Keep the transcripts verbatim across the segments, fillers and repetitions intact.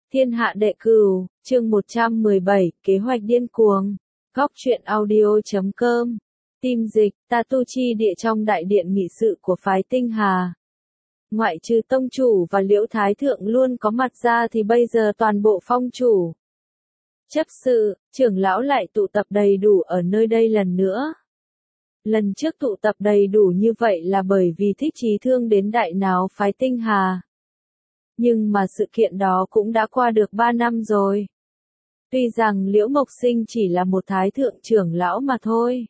Thiên hạ đệ cửu, chương một trăm mười bảy, kế hoạch điên cuồng. Góc truyện audio chấm com. Tim dịch, ta tu chi địa trong đại điện nghị sự của phái Tinh Hà. Ngoại trừ tông chủ và Liễu Thái Thượng luôn có mặt ra thì bây giờ toàn bộ phong chủ, chấp sự, trưởng lão lại tụ tập đầy đủ ở nơi đây lần nữa. Lần trước tụ tập đầy đủ như vậy là bởi vì Thích Chí Thương đến đại náo phái Tinh Hà. Nhưng mà sự kiện đó cũng đã qua được ba năm rồi. Tuy rằng Liễu Mộc Sinh chỉ là một thái thượng trưởng lão mà thôi.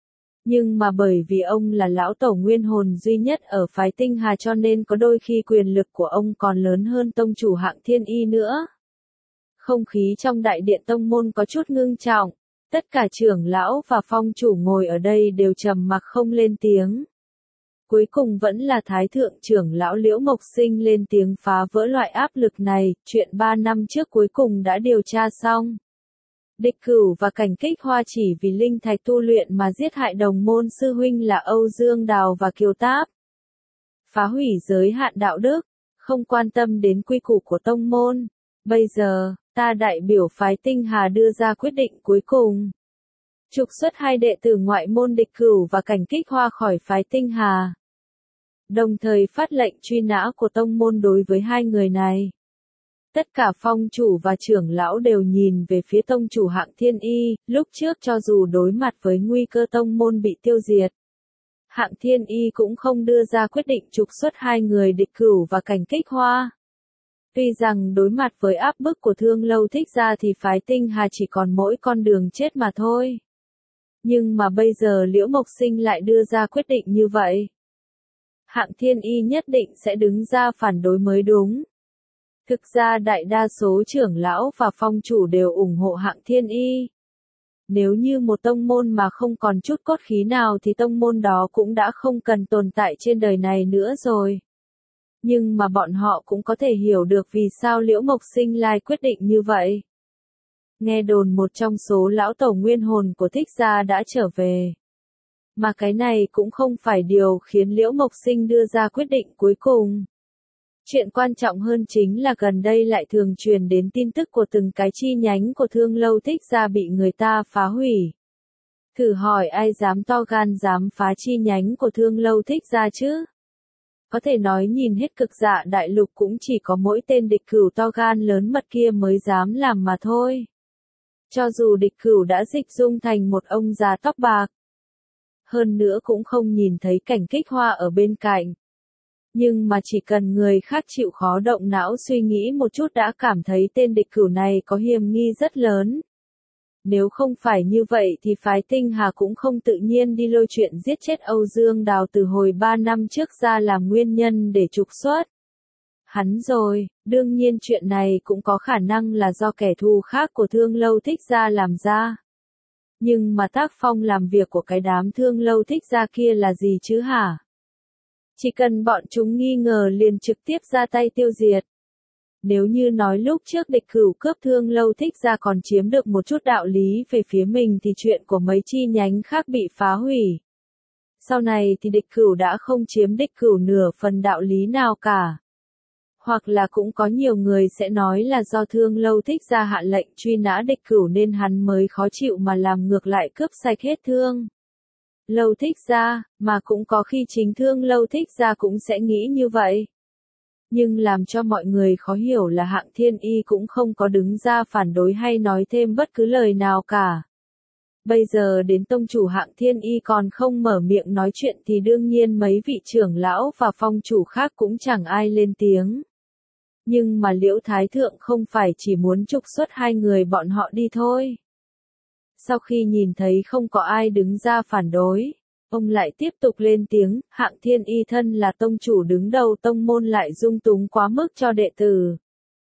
Nhưng mà bởi vì ông là lão tổ nguyên hồn duy nhất ở phái Tinh Hà cho nên có đôi khi quyền lực của ông còn lớn hơn tông chủ Hạng Thiên Y nữa. Không khí trong đại điện tông môn có chút ngưng trọng. Tất cả trưởng lão và phong chủ ngồi ở đây đều trầm mặc không lên tiếng. Cuối cùng vẫn là Thái Thượng trưởng lão Liễu Mộc Sinh lên tiếng phá vỡ loại áp lực này, chuyện ba năm trước cuối cùng đã điều tra xong. Địch Cửu và Cảnh Kích Hoa chỉ vì linh thạch tu luyện mà giết hại đồng môn sư huynh là Âu Dương Đào và Kiều Táp. Phá hủy giới hạn đạo đức, không quan tâm đến quy củ của tông môn. Bây giờ, ta đại biểu phái Tinh Hà đưa ra quyết định cuối cùng. Trục xuất hai đệ tử ngoại môn Địch Cửu và Cảnh Kích Hoa khỏi phái Tinh Hà. Đồng thời phát lệnh truy nã của tông môn đối với hai người này. Tất cả phong chủ và trưởng lão đều nhìn về phía tông chủ Hạng Thiên Y, lúc trước cho dù đối mặt với nguy cơ tông môn bị tiêu diệt. Hạng Thiên Y cũng không đưa ra quyết định trục xuất hai người Địch Cửu và Cảnh Kích Hoa. Tuy rằng đối mặt với áp bức của Thương Lâu Thích Gia thì phái Tinh Hà chỉ còn mỗi con đường chết mà thôi. Nhưng mà bây giờ Liễu Mộc Sinh lại đưa ra quyết định như vậy. Hạng Thiên Y nhất định sẽ đứng ra phản đối mới đúng. Thực ra đại đa số trưởng lão và phong chủ đều ủng hộ Hạng Thiên Y. Nếu như một tông môn mà không còn chút cốt khí nào thì tông môn đó cũng đã không cần tồn tại trên đời này nữa rồi. Nhưng mà bọn họ cũng có thể hiểu được vì sao Liễu Mộc Sinh lại quyết định như vậy. Nghe đồn một trong số lão tổ nguyên hồn của Thích Gia đã trở về. Mà cái này cũng không phải điều khiến Liễu Mộc Sinh đưa ra quyết định cuối cùng. Chuyện quan trọng hơn chính là gần đây lại thường truyền đến tin tức của từng cái chi nhánh của Thương Lâu Thích Gia bị người ta phá hủy. Thử hỏi ai dám to gan dám phá chi nhánh của Thương Lâu Thích Gia chứ? Có thể nói nhìn hết Cực Dạ đại lục cũng chỉ có mỗi tên Địch Cửu to gan lớn mật kia mới dám làm mà thôi. Cho dù Địch Cửu đã dịch dung thành một ông già tóc bạc. Hơn nữa cũng không nhìn thấy Cảnh Kích Hoa ở bên cạnh. Nhưng mà chỉ cần người khác chịu khó động não suy nghĩ một chút đã cảm thấy tên Địch Cửu này có hiểm nghi rất lớn. Nếu không phải như vậy thì phái Tinh Hà cũng không tự nhiên đi lôi chuyện giết chết Âu Dương Đào từ hồi ba năm trước ra làm nguyên nhân để trục xuất. Hắn rồi, đương nhiên chuyện này cũng có khả năng là do kẻ thù khác của Thương Lâu Thích Gia làm ra. Nhưng mà tác phong làm việc của cái đám Thương Lâu Thích Gia kia là gì chứ hả? Chỉ cần bọn chúng nghi ngờ liền trực tiếp ra tay tiêu diệt. Nếu như nói lúc trước Địch Cửu cướp Thương Lâu Thích Gia còn chiếm được một chút đạo lý về phía mình thì chuyện của mấy chi nhánh khác bị phá hủy. Sau này thì Địch Cửu đã không chiếm Địch Cửu nửa phần đạo lý nào cả. Hoặc là cũng có nhiều người sẽ nói là do Thương Lâu Thích Gia hạ lệnh truy nã Địch Cửu nên hắn mới khó chịu mà làm ngược lại cướp sạch hết Thương Lâu Thích Gia, mà cũng có khi chính Thương Lâu Thích Gia cũng sẽ nghĩ như vậy. Nhưng làm cho mọi người khó hiểu là Hạng Thiên Y cũng không có đứng ra phản đối hay nói thêm bất cứ lời nào cả. Bây giờ đến tông chủ Hạng Thiên Y còn không mở miệng nói chuyện thì đương nhiên mấy vị trưởng lão và phong chủ khác cũng chẳng ai lên tiếng. Nhưng mà Liễu Thái Thượng không phải chỉ muốn trục xuất hai người bọn họ đi thôi. Sau khi nhìn thấy không có ai đứng ra phản đối, ông lại tiếp tục lên tiếng, Hạng Thiên Y thân là tông chủ đứng đầu tông môn lại dung túng quá mức cho đệ tử.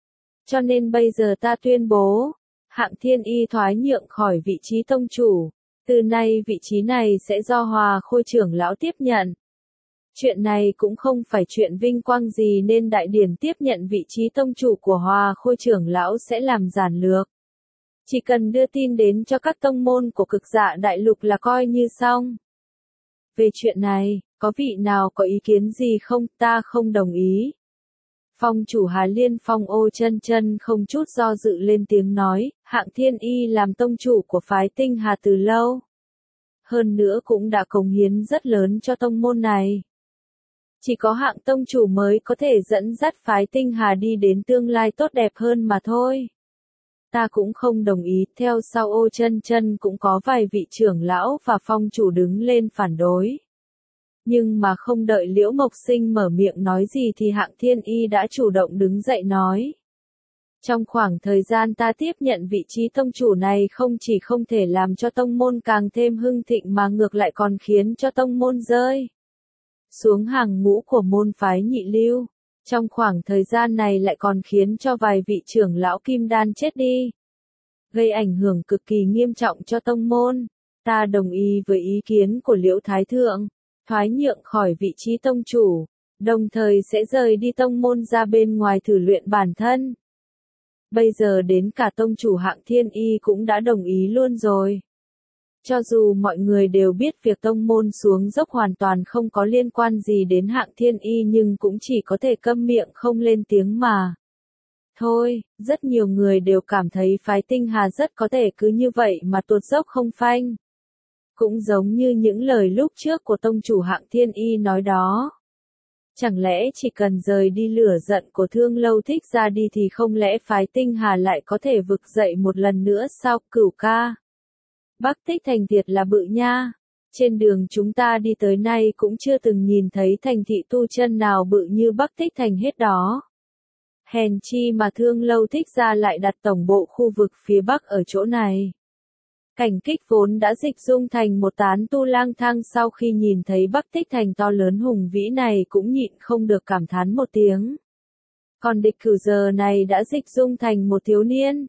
Cho nên bây giờ ta tuyên bố, Hạng Thiên Y thoái nhượng khỏi vị trí tông chủ, từ nay vị trí này sẽ do Hòa Khôi trưởng lão tiếp nhận. Chuyện này cũng không phải chuyện vinh quang gì nên đại điển tiếp nhận vị trí tông chủ của Hòa Khôi trưởng lão sẽ làm giản lược. Chỉ cần đưa tin đến cho các tông môn của Cực Dạ đại lục là coi như xong. Về chuyện này, có vị nào có ý kiến gì không? Ta không đồng ý. Phong chủ Hà Liên Phong Ô Chân Chân không chút do dự lên tiếng nói, Hạng Thiên Y làm tông chủ của phái Tinh Hà từ lâu. Hơn nữa cũng đã cống hiến rất lớn cho tông môn này. Chỉ có Hạng tông chủ mới có thể dẫn dắt phái Tinh Hà đi đến tương lai tốt đẹp hơn mà thôi. Ta cũng không đồng ý, theo sau Ô Chân Chân cũng có vài vị trưởng lão và phong chủ đứng lên phản đối. Nhưng mà không đợi Liễu Mộc Sinh mở miệng nói gì thì Hạng Thiên Y đã chủ động đứng dậy nói. Trong khoảng thời gian ta tiếp nhận vị trí tông chủ này không chỉ không thể làm cho tông môn càng thêm hưng thịnh mà ngược lại còn khiến cho tông môn rơi xuống hàng ngũ của môn phái nhị lưu. Trong khoảng thời gian này lại còn khiến cho vài vị trưởng lão kim đan chết đi, gây ảnh hưởng cực kỳ nghiêm trọng cho tông môn. Ta đồng ý với ý kiến của Liễu Thái Thượng, thoái nhượng khỏi vị trí tông chủ, đồng thời sẽ rời đi tông môn ra bên ngoài thử luyện bản thân. Bây giờ đến cả tông chủ Hạng Thiên Y cũng đã đồng ý luôn rồi. Cho dù mọi người đều biết việc tông môn xuống dốc hoàn toàn không có liên quan gì đến Hạng Thiên Y nhưng cũng chỉ có thể câm miệng không lên tiếng mà. Thôi, rất nhiều người đều cảm thấy phái Tinh Hà rất có thể cứ như vậy mà tuột dốc không phanh. Cũng giống như những lời lúc trước của tông chủ Hạng Thiên Y nói đó. Chẳng lẽ chỉ cần rời đi lửa giận của Thương Lâu Thích ra đi thì không lẽ phái Tinh Hà lại có thể vực dậy một lần nữa sao? Cửu ca. Bắc Tích Thành thiệt là bự nha. Trên đường chúng ta đi tới nay cũng chưa từng nhìn thấy thành thị tu chân nào bự như Bắc Tích Thành hết đó. Hèn chi mà Thương Lâu Thích ra lại đặt tổng bộ khu vực phía Bắc ở chỗ này. Cảnh Kích vốn đã dịch dung thành một tán tu lang thang sau khi nhìn thấy Bắc Tích Thành to lớn hùng vĩ này cũng nhịn không được cảm thán một tiếng. Còn Địch Cửu giờ này đã dịch dung thành một thiếu niên.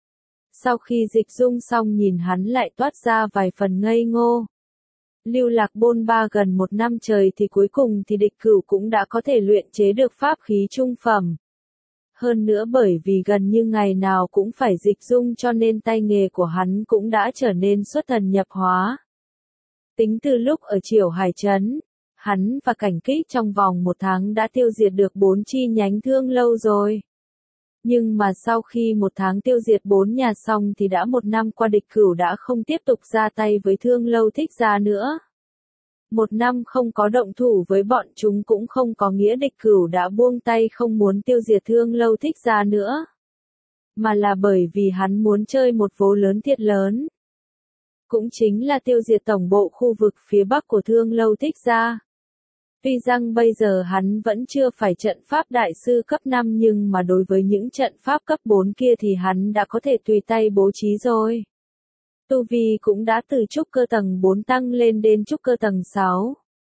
Sau khi dịch dung xong nhìn hắn lại toát ra vài phần ngây ngô. Lưu lạc bôn ba gần một năm trời thì cuối cùng thì Địch Cửu cũng đã có thể luyện chế được pháp khí trung phẩm. Hơn nữa bởi vì gần như ngày nào cũng phải dịch dung cho nên tay nghề của hắn cũng đã trở nên xuất thần nhập hóa. Tính từ lúc ở Triểu Hải Trấn, hắn và Cảnh Kích trong vòng một tháng đã tiêu diệt được bốn chi nhánh Thương Lâu rồi. Nhưng mà sau khi một tháng tiêu diệt bốn nhà xong thì đã một năm qua Địch Cửu đã không tiếp tục ra tay với Thương Lâu Thích gia nữa. Một năm không có động thủ với bọn chúng cũng không có nghĩa Địch Cửu đã buông tay không muốn tiêu diệt Thương Lâu Thích gia nữa. Mà là bởi vì hắn muốn chơi một vố lớn thiệt lớn. Cũng chính là tiêu diệt tổng bộ khu vực phía Bắc của Thương Lâu Thích gia. Tuy rằng bây giờ hắn vẫn chưa phải trận pháp đại sư cấp năm nhưng mà đối với những trận pháp cấp bốn kia thì hắn đã có thể tùy tay bố trí rồi. Tu vi cũng đã từ trúc cơ tầng bốn tăng lên đến trúc cơ tầng sáu.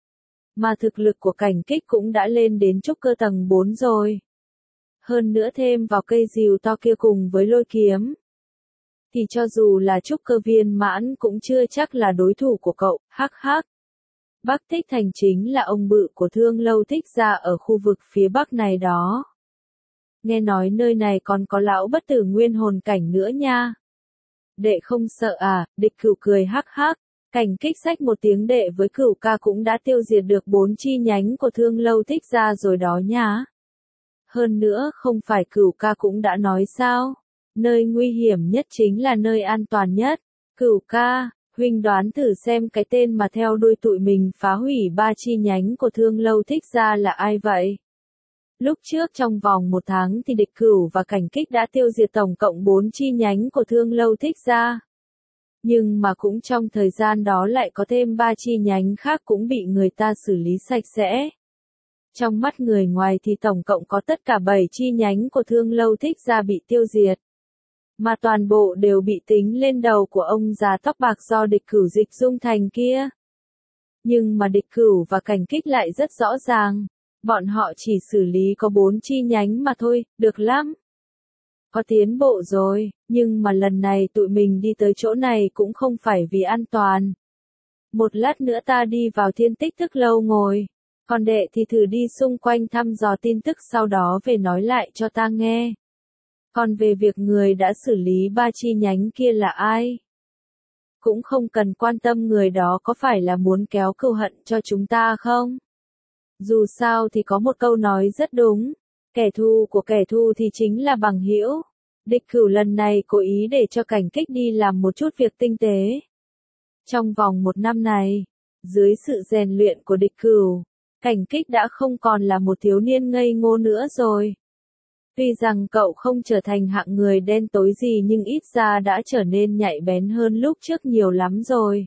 Mà thực lực của Cảnh Kích cũng đã lên đến trúc cơ tầng bốn rồi. Hơn nữa thêm vào cây rìu to kia cùng với lôi kiếm. Thì cho dù là trúc cơ viên mãn cũng chưa chắc là đối thủ của cậu, hắc hắc. Bắc Tích Thành chính là ông bự của Thương Lâu Thích gia ở khu vực phía Bắc này đó. Nghe nói nơi này còn có lão bất tử nguyên hồn cảnh nữa nha. Đệ không sợ à? Địch Cửu cười hắc hắc. Cảnh Kích xách một tiếng đệ với Cửu ca cũng đã tiêu diệt được bốn chi nhánh của Thương Lâu Thích gia rồi đó nha. Hơn nữa không phải Cửu ca cũng đã nói sao? Nơi nguy hiểm nhất chính là nơi an toàn nhất. Cửu ca, huynh đoán thử xem cái tên mà theo đuôi tụi mình phá hủy ba chi nhánh của Thương Lâu Thích gia là ai vậy? Lúc trước trong vòng một tháng thì Địch Cửu và Cảnh Kích đã tiêu diệt tổng cộng bốn chi nhánh của Thương Lâu Thích gia. Nhưng mà cũng trong thời gian đó lại có thêm ba chi nhánh khác cũng bị người ta xử lý sạch sẽ. Trong mắt người ngoài thì tổng cộng có tất cả bảy chi nhánh của Thương Lâu Thích gia bị tiêu diệt. Mà toàn bộ đều bị tính lên đầu của ông già tóc bạc do Địch Cửu dịch dung thành kia. Nhưng mà Địch Cửu và Cảnh Kích lại rất rõ ràng. Bọn họ chỉ xử lý có bốn chi nhánh mà thôi, được lắm. Có tiến bộ rồi, nhưng mà lần này tụi mình đi tới chỗ này cũng không phải vì an toàn. Một lát nữa ta đi vào Thiên Tích Thức lâu ngồi. Còn đệ thì thử đi xung quanh thăm dò tin tức sau đó về nói lại cho ta nghe. Còn về việc người đã xử lý ba chi nhánh kia là ai? Cũng không cần quan tâm người đó có phải là muốn kéo cừu hận cho chúng ta không? Dù sao thì có một câu nói rất đúng. Kẻ thù của kẻ thù thì chính là bằng hữu. Địch Cửu lần này cố ý để cho Cảnh Kích đi làm một chút việc tinh tế. Trong vòng một năm này, dưới sự rèn luyện của Địch Cửu, Cảnh Kích đã không còn là một thiếu niên ngây ngô nữa rồi. Tuy rằng cậu không trở thành hạng người đen tối gì nhưng ít ra đã trở nên nhạy bén hơn lúc trước nhiều lắm rồi.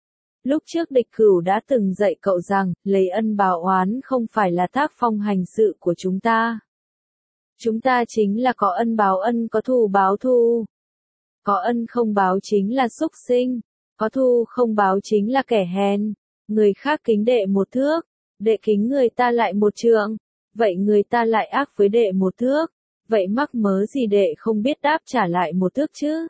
Lúc trước Địch Cửu đã từng dạy cậu rằng, lấy ân báo oán không phải là tác phong hành sự của chúng ta. Chúng ta chính là có ân báo ân, có thù báo thù. Có ân không báo chính là súc sinh, có thù không báo chính là kẻ hèn. Người khác kính đệ một thước, đệ kính người ta lại một trượng, vậy người ta lại ác với đệ một thước, vậy mắc mớ gì đệ không biết đáp trả lại một thước chứ.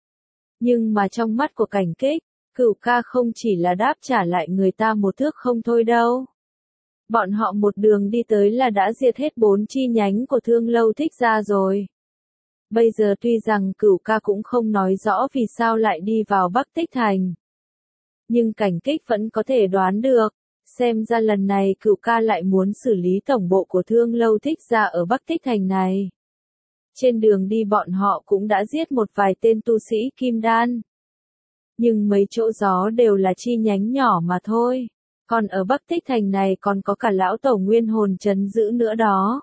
Nhưng mà trong mắt của Cảnh Kích, Cửu ca không chỉ là đáp trả lại người ta một thước không thôi đâu. Bọn họ một đường đi tới là đã diệt hết bốn chi nhánh của Thương Lâu Thích Gia rồi. Bây giờ tuy rằng Cửu ca cũng không nói rõ vì sao lại đi vào Bắc Tích Thành. Nhưng Cảnh Kích vẫn có thể đoán được, xem ra lần này Cửu ca lại muốn xử lý tổng bộ của Thương Lâu Thích Gia ở Bắc Tích Thành này. Trên đường đi bọn họ cũng đã giết một vài tên tu sĩ kim đan. Nhưng mấy chỗ gió đều là chi nhánh nhỏ mà thôi. Còn ở Bắc Tích Thành này còn có cả lão tổ nguyên hồn trấn giữ nữa đó.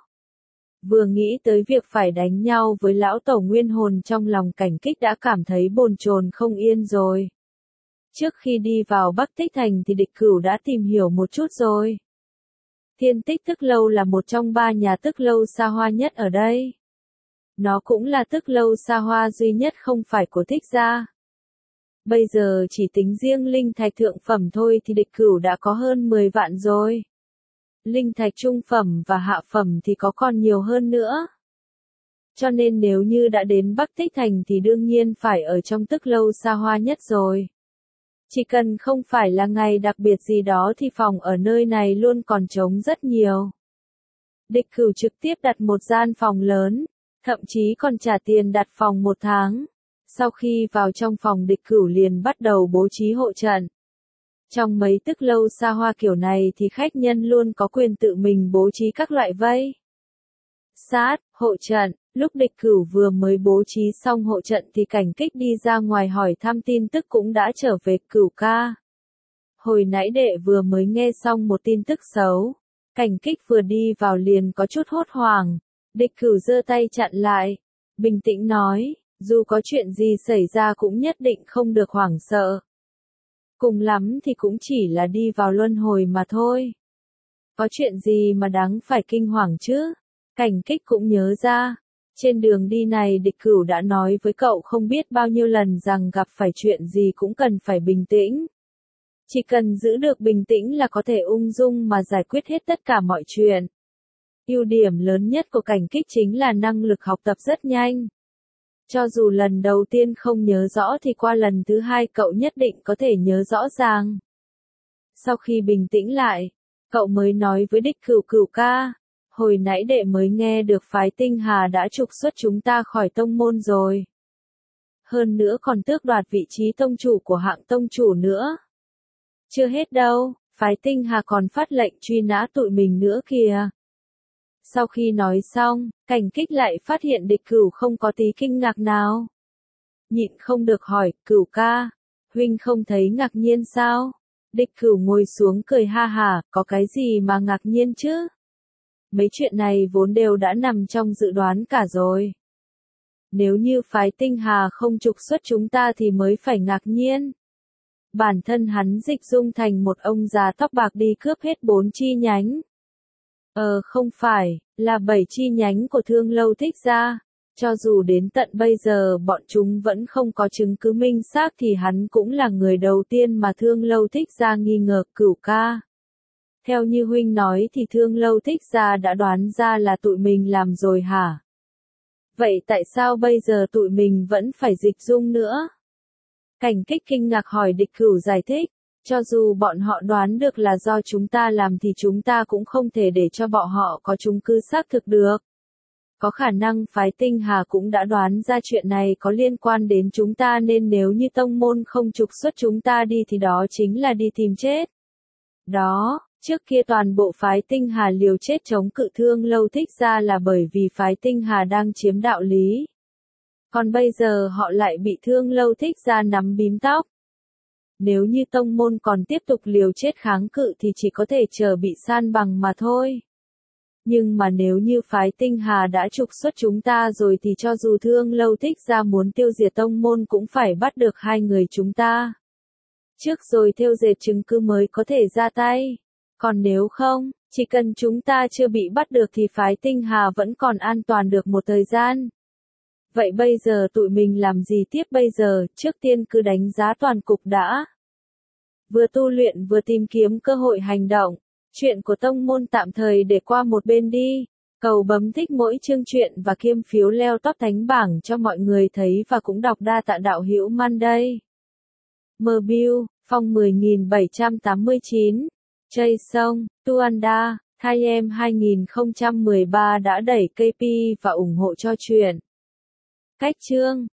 Vừa nghĩ tới việc phải đánh nhau với lão tổ nguyên hồn trong lòng Cảnh Kích đã cảm thấy bồn chồn không yên rồi. Trước khi đi vào Bắc Tích Thành thì Địch Cửu đã tìm hiểu một chút rồi. Thiên Tích Tức Lâu là một trong ba nhà tức lâu xa hoa nhất ở đây. Nó cũng là tức lâu xa hoa duy nhất không phải của Thích Gia. Bây giờ chỉ tính riêng linh thạch thượng phẩm thôi thì Địch Cửu đã có hơn mười vạn rồi. Linh thạch trung phẩm và hạ phẩm thì có còn nhiều hơn nữa. Cho nên nếu như đã đến Bắc Tích Thành thì đương nhiên phải ở trong tức lâu xa hoa nhất rồi. Chỉ cần không phải là ngày đặc biệt gì đó thì phòng ở nơi này luôn còn trống rất nhiều. Địch Cửu trực tiếp đặt một gian phòng lớn, thậm chí còn trả tiền đặt phòng một tháng. Sau khi vào trong phòng Địch Cửu liền bắt đầu bố trí hộ trận. Trong mấy tức lâu xa hoa kiểu này thì khách nhân luôn có quyền tự mình bố trí các loại vây sát, hộ trận. Lúc Địch Cửu vừa mới bố trí xong hộ trận thì Cảnh Kích đi ra ngoài hỏi thăm tin tức cũng đã trở về. Cửu ca, hồi nãy đệ vừa mới nghe xong một tin tức xấu. Cảnh Kích vừa đi vào liền có chút hốt hoảng. Địch Cửu giơ tay chặn lại, bình tĩnh nói, dù có chuyện gì xảy ra cũng nhất định không được hoảng sợ. Cùng lắm thì cũng chỉ là đi vào luân hồi mà thôi. Có chuyện gì mà đáng phải kinh hoàng chứ? Cảnh Kích cũng nhớ ra. Trên đường đi này Địch Cửu đã nói với cậu không biết bao nhiêu lần rằng gặp phải chuyện gì cũng cần phải bình tĩnh. Chỉ cần giữ được bình tĩnh là có thể ung dung mà giải quyết hết tất cả mọi chuyện. Ưu điểm lớn nhất của Cảnh Kích chính là năng lực học tập rất nhanh. Cho dù lần đầu tiên không nhớ rõ thì qua lần thứ hai cậu nhất định có thể nhớ rõ ràng. Sau khi bình tĩnh lại, cậu mới nói với Địch Cửu, Cửu ca, hồi nãy đệ mới nghe được phái Tinh Hà đã trục xuất chúng ta khỏi tông môn rồi. Hơn nữa còn tước đoạt vị trí tông chủ của hạng tông chủ nữa. Chưa hết đâu, phái Tinh Hà còn phát lệnh truy nã tụi mình nữa kìa. Sau khi nói xong, Cảnh Kích lại phát hiện Địch Cửu không có tí kinh ngạc nào. Nhịn không được hỏi, Cửu ca, huynh không thấy ngạc nhiên sao? Địch Cửu ngồi xuống cười ha hả, có cái gì mà ngạc nhiên chứ? Mấy chuyện này vốn đều đã nằm trong dự đoán cả rồi. Nếu như phái Tinh Hà không trục xuất chúng ta thì mới phải ngạc nhiên. Bản thân hắn dịch dung thành một ông già tóc bạc đi cướp hết bốn chi nhánh. Ờ không phải, là bảy chi nhánh của Thương Lâu Thích Gia. Cho dù đến tận bây giờ bọn chúng vẫn không có chứng cứ minh xác thì hắn cũng là người đầu tiên mà Thương Lâu Thích Gia nghi ngờ. Cửu ca, theo như huynh nói thì Thương Lâu Thích Gia đã đoán ra là tụi mình làm rồi hả? Vậy tại sao bây giờ tụi mình vẫn phải dịch dung nữa? Cảnh Kích kinh ngạc hỏi. Địch Cửu giải thích, cho dù bọn họ đoán được là do chúng ta làm thì chúng ta cũng không thể để cho bọn họ có chứng cứ xác thực được. Có khả năng phái Tinh Hà cũng đã đoán ra chuyện này có liên quan đến chúng ta nên nếu như tông môn không trục xuất chúng ta đi thì đó chính là đi tìm chết. Đó, Trước kia toàn bộ phái Tinh Hà liều chết chống cự Thương Lâu Thích Gia là bởi vì phái Tinh Hà đang chiếm đạo lý. Còn bây giờ họ lại bị Thương Lâu Thích Gia nắm bím tóc. Nếu như tông môn còn tiếp tục liều chết kháng cự thì chỉ có thể chờ bị san bằng mà thôi. Nhưng mà nếu như phái Tinh Hà đã trục xuất chúng ta rồi thì cho dù Thương Lâu Thích Gia muốn tiêu diệt tông môn cũng phải bắt được hai người chúng ta. Trước rồi thêu dệt chứng cứ mới có thể ra tay. Còn nếu không, chỉ cần chúng ta chưa bị bắt được thì phái Tinh Hà vẫn còn an toàn được một thời gian. Vậy bây giờ tụi mình làm gì tiếp bây giờ, trước tiên cứ đánh giá toàn cục đã. Vừa tu luyện vừa tìm kiếm cơ hội hành động. Chuyện của tông môn tạm thời để qua một bên đi. Cầu bấm thích mỗi chương truyện và kiêm phiếu leo top thánh bảng cho mọi người thấy và cũng đọc đa tạ đạo hữu Monday. Mbiu, phong mười nghìn bảy trăm tám mươi chín. Chây sông, Tuanda, hai em hai nghìn không trăm mười ba đã đẩy ca pê và ủng hộ cho chuyện. Cách chương